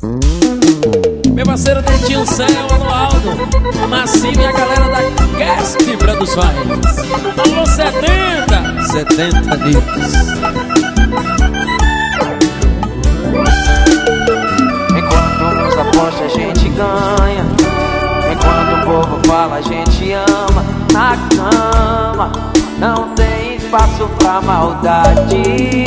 Meu parceiro Dentinho Céu, alô Aldo, Massivo e a galera da Guest Produções. Alô 70 dias. Enquanto nos aposta a gente ganha, enquanto o povo fala a gente ama. Na cama não tem espaço pra maldade.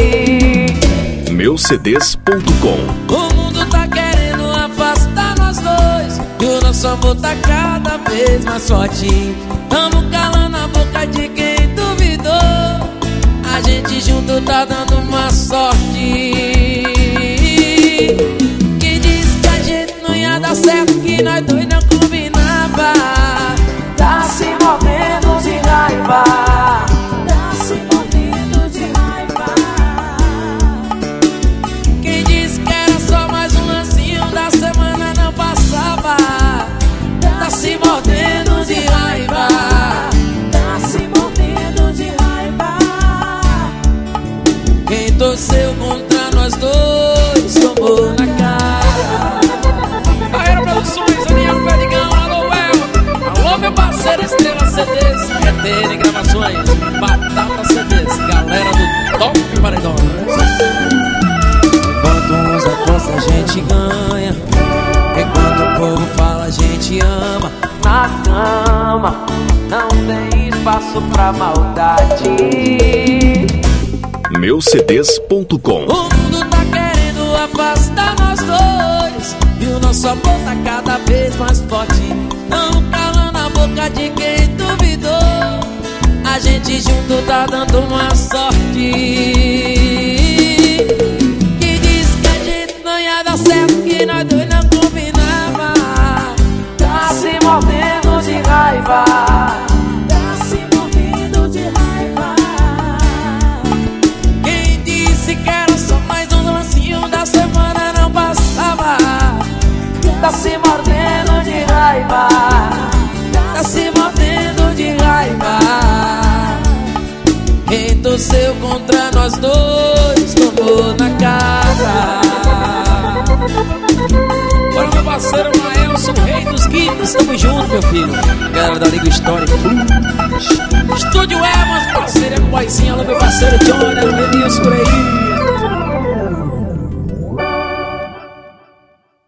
Meucds.com. O mundo tá querendo afastar nós dois, e o nosso amor tá cada vez mais forte. Tamo calando a boca de quem duvidou. A gente junto tá dando uma sorte. Que diz que a gente não ia dar certo, que nós dois não combinava. Tá se mordendo de raiva, Tá se mordendo de raiva. Quem disse que era só mais um lancinho da semana não passava. Tá se mordendo de raiva. Tá se mordendo de raiva. Quem torceu contra nós dois tomou na cara. Barreira Produções, Daniel Perdigão, alô El. Alô meu parceiro Estrela CDs, RTN Gravações, Batata CDs, galera do Top Paredões. Enquanto uns apostam a gente ganha, enquanto o povo fala a gente ama. na cama não tem espaço pra maldade. Meucds.com. O mundo tá querendo afastar nós dois, e o nosso amor tá cada vez mais forte. Não calando a boca de quem duvidou. A gente junto tá dando uma sorte. Que diz que a gente não ia dar certo, que nós dois não combinava. Tá se mordendo de raiva, Tá se morrendo de raiva. Quem disse que era só mais um lancinho da semana não passava. tá se mordendo de raiva, Tá se mordendo de raiva. Quem torceu contra nós dois tomou na cara. Bora meu parceiro Maelson, rei dos games, tamo junto meu filho. Galera da Liga Histórica, Estúdio Evans, parceiro é boizinho. Alô meu parceiro Johnny, alô Denilson por aí.